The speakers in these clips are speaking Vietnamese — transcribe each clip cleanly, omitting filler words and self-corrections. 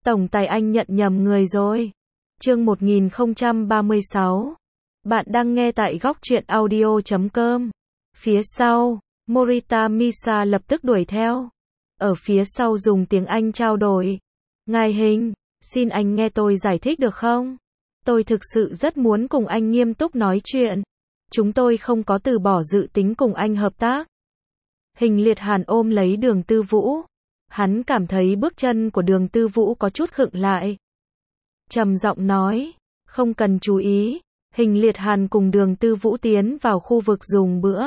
Tổng tài anh nhận nhầm người rồi. Chương 1036. Bạn đang nghe tại góc truyện audio.com. Phía sau, Morita Misa lập tức đuổi theo. Ở phía sau dùng tiếng Anh trao đổi. Ngài Hình, xin anh nghe tôi giải thích được không? Tôi thực sự rất muốn cùng anh nghiêm túc nói chuyện. Chúng tôi không có từ bỏ dự tính cùng anh hợp tác. Hình Liệt Hàn ôm lấy Đường Tư Vũ. Hắn cảm thấy bước chân của Đường Tư Vũ có chút khựng lại. Trầm giọng nói, không cần chú ý. Hình Liệt Hàn cùng Đường Tư Vũ tiến vào khu vực dùng bữa.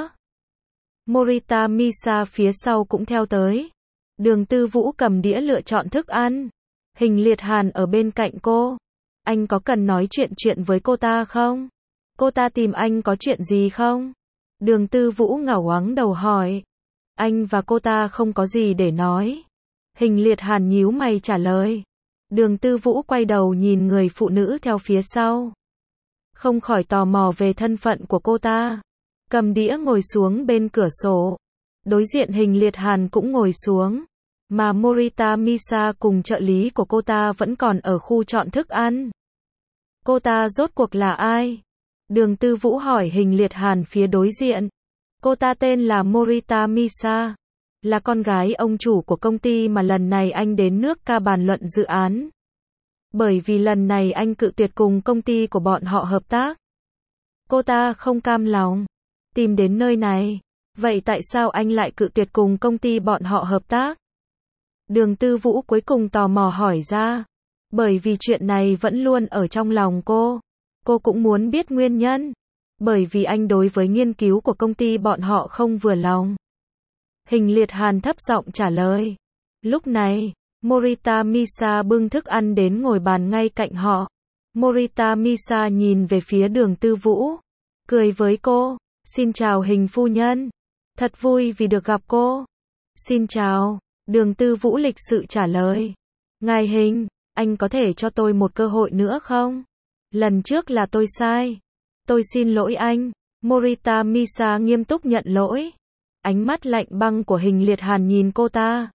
Morita Misa phía sau cũng theo tới. Đường Tư Vũ cầm đĩa lựa chọn thức ăn. Hình Liệt Hàn ở bên cạnh cô. Anh có cần nói chuyện với cô ta không? Cô ta tìm anh có chuyện gì không? Đường Tư Vũ ngẩng ngoáng đầu hỏi. Anh và cô ta không có gì để nói. Hình Liệt Hàn nhíu mày trả lời. Đường Tư Vũ quay đầu nhìn người phụ nữ theo phía sau. Không khỏi tò mò về thân phận của cô ta. Cầm đĩa ngồi xuống bên cửa sổ. Đối diện Hình Liệt Hàn cũng ngồi xuống. Mà Morita Misa cùng trợ lý của cô ta vẫn còn ở khu chọn thức ăn. Cô ta rốt cuộc là ai? Đường Tư Vũ hỏi Hình Liệt Hàn phía đối diện. Cô ta tên là Morita Misa. Là con gái ông chủ của công ty mà lần này anh đến nước Ca bàn luận dự án. Bởi vì lần này anh cự tuyệt cùng công ty của bọn họ hợp tác. Cô ta không cam lòng. Tìm đến nơi này. Vậy tại sao anh lại cự tuyệt cùng công ty bọn họ hợp tác? Đường Tư Vũ cuối cùng tò mò hỏi ra. Bởi vì chuyện này vẫn luôn ở trong lòng cô. Cô cũng muốn biết nguyên nhân. Bởi vì anh đối với nghiên cứu của công ty bọn họ không vừa lòng. Hình Liệt Hàn thấp giọng trả lời. Lúc này, Morita Misa bưng thức ăn đến ngồi bàn ngay cạnh họ. Morita Misa nhìn về phía Đường Tư Vũ. Cười với cô. Xin chào Hình phu nhân. Thật vui vì được gặp cô. Xin chào. Đường Tư Vũ lịch sự trả lời. Ngài Hình, anh có thể cho tôi một cơ hội nữa không? Lần trước là tôi sai. Tôi xin lỗi anh. Morita Misa nghiêm túc nhận lỗi. Ánh mắt lạnh băng của Hình Liệt Hàn nhìn cô ta.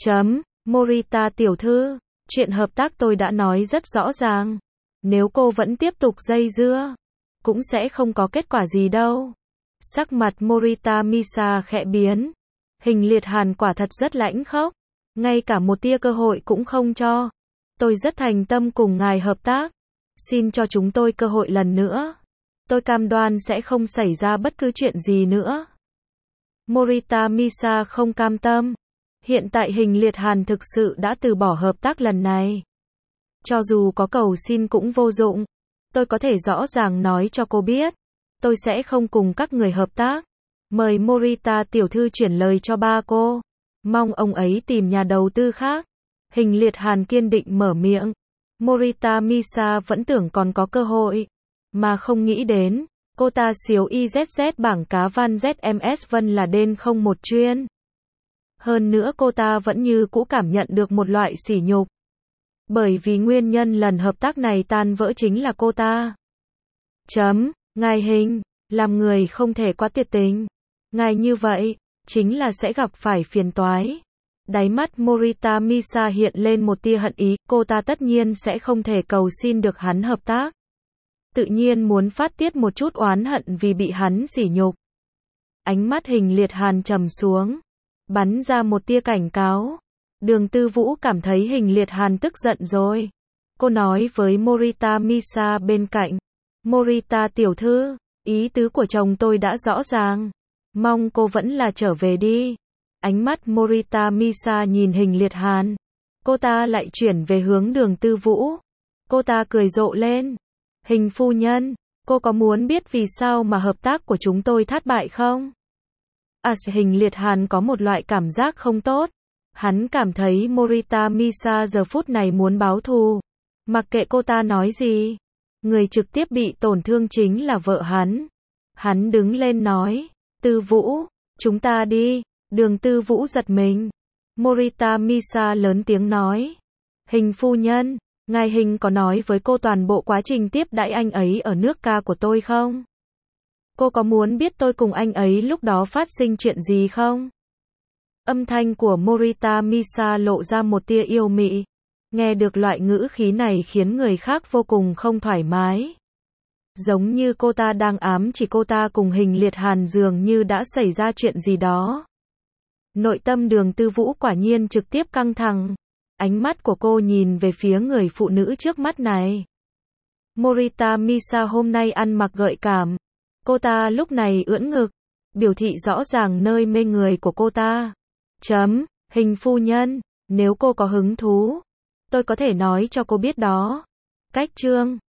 Morita tiểu thư, chuyện hợp tác tôi đã nói rất rõ ràng. Nếu cô vẫn tiếp tục dây dưa, cũng sẽ không có kết quả gì đâu. Sắc mặt Morita Misa khẽ biến. Hình Liệt Hàn quả thật rất lãnh khốc. Ngay cả một tia cơ hội cũng không cho. Tôi rất thành tâm cùng ngài hợp tác. Xin cho chúng tôi cơ hội lần nữa. Tôi cam đoan sẽ không xảy ra bất cứ chuyện gì nữa. Morita Misa không cam tâm. Hiện tại Hình Liệt Hàn thực sự đã từ bỏ hợp tác lần này. Cho dù có cầu xin cũng vô dụng. Tôi có thể rõ ràng nói cho cô biết. Tôi sẽ không cùng các người hợp tác. Mời Morita tiểu thư chuyển lời cho ba cô. Mong ông ấy tìm nhà đầu tư khác. Hình Liệt Hàn kiên định mở miệng. Morita Misa vẫn tưởng còn có cơ hội. Mà không nghĩ đến. Cô ta xíu IZZ bảng cá van ZMS Vân là đên không một chuyên. Hơn nữa cô ta vẫn như cũ cảm nhận được một loại sỉ nhục. Bởi vì nguyên nhân lần hợp tác này tan vỡ chính là cô ta. Ngài Hình, làm người không thể quá tuyệt tình. Ngài như vậy, chính là sẽ gặp phải phiền toái. Đáy mắt Morita Misa hiện lên một tia hận ý, cô ta tất nhiên sẽ không thể cầu xin được hắn hợp tác. Tự nhiên muốn phát tiết một chút oán hận vì bị hắn sỉ nhục. Ánh mắt Hình Liệt Hàn trầm xuống, bắn ra một tia cảnh cáo. Đường Tư Vũ cảm thấy Hình Liệt Hàn tức giận rồi. Cô nói với Morita Misa bên cạnh. Morita tiểu thư, ý tứ của chồng tôi đã rõ ràng. Mong cô vẫn là trở về đi. Ánh mắt Morita Misa nhìn Hình Liệt Hàn. Cô ta lại chuyển về hướng Đường Tư Vũ. Cô ta cười rộ lên. Hình phu nhân, cô có muốn biết vì sao mà hợp tác của chúng tôi thất bại không? Hình Liệt Hàn có một loại cảm giác không tốt. Hắn cảm thấy Morita Misa giờ phút này muốn báo thù. Mặc kệ cô ta nói gì. Người trực tiếp bị tổn thương chính là vợ hắn. Hắn đứng lên nói. Tư Vũ, chúng ta đi. Đường Tư Vũ giật mình. Morita Misa lớn tiếng nói. Hình phu nhân, ngài Hình có nói với cô toàn bộ quá trình tiếp đãi anh ấy ở nước Ca của tôi không? Cô có muốn biết tôi cùng anh ấy lúc đó phát sinh chuyện gì không? Âm thanh của Morita Misa lộ ra một tia yêu mị. Nghe được loại ngữ khí này khiến người khác vô cùng không thoải mái. Giống như cô ta đang ám chỉ cô ta cùng Hình Liệt Hàn dường như đã xảy ra chuyện gì đó. Nội tâm Đường Tư Vũ quả nhiên trực tiếp căng thẳng. Ánh mắt của cô nhìn về phía người phụ nữ trước mắt này. Morita Misa hôm nay ăn mặc gợi cảm. Cô ta lúc này ưỡn ngực, biểu thị rõ ràng nơi mê người của cô ta. Hình phu nhân, nếu cô có hứng thú, tôi có thể nói cho cô biết đó. Cách chương